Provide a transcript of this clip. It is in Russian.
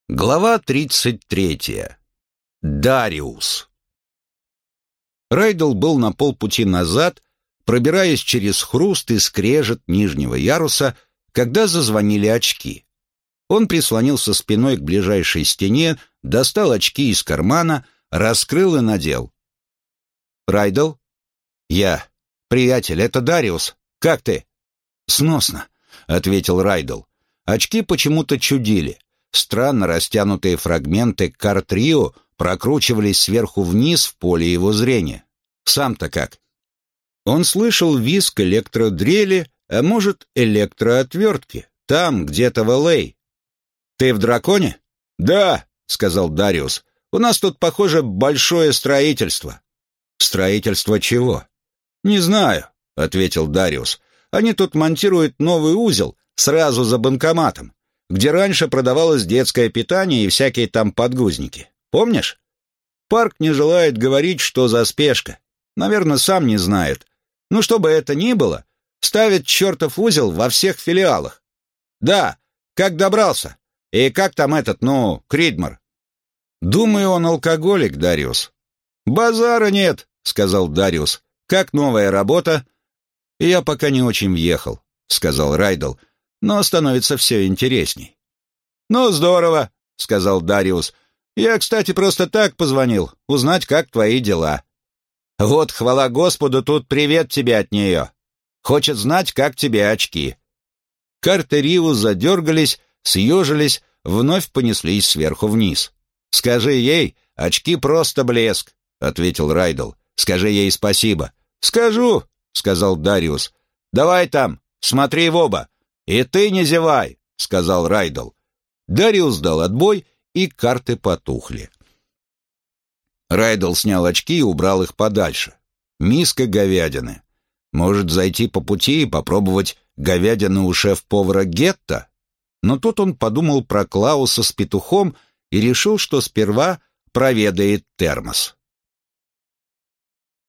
Глава 33. Дариус. Райдл был на полпути назад, пробираясь через хруст и скрежет нижнего яруса, когда зазвонили очки. Он прислонился спиной к ближайшей стене, достал очки из кармана, раскрыл и надел. «Райдл?» «Я. Приятель, это Дариус. Как ты?» «Сносно», — ответил Райдл. Очки почему-то чудили. Странно растянутые фрагменты карт-Рио прокручивались сверху вниз в поле его зрения. Сам-то как? Он слышал визг электродрели, а может, электроотвертки, там, где-то в Л.А. «Ты в Драконе?» «Да», — сказал Дариус. «У нас тут, похоже, большое строительство». «Строительство чего?» «Не знаю», — ответил Дариус. «Они тут монтируют новый узел сразу за банкоматом, где раньше продавалось детское питание и всякие там подгузники. Помнишь? Парк не желает говорить, что за спешка. Наверное, сам не знает. Ну, что бы это ни было, ставят чертов узел во всех филиалах. Да, как добрался? И как там этот, Кридмар? Думаю, он алкоголик, Дариус. Базара нет, сказал Дариус. Как новая работа? Я пока не очень въехал, сказал Райдл. Но становится все интересней. «Ну, здорово», — сказал Дариус. «Я, кстати, просто так позвонил, узнать, как твои дела». «Вот, хвала Господу, тут привет тебе от нее. Хочет знать, как тебе очки». Карты Рио задергались, съежились, вновь понеслись сверху вниз. «Скажи ей, очки просто блеск», — ответил Райдл. «Скажи ей спасибо». «Скажу», — сказал Дариус. «Давай там, смотри в оба». «И ты не зевай», — сказал Райдл. Дариус дал отбой, и карты потухли. Райдл снял очки и убрал их подальше. Миска говядины. Может, зайти по пути и попробовать говядину у шеф-повара Гетта? Но тут он подумал про Клауса с петухом и решил, что сперва проведает термос.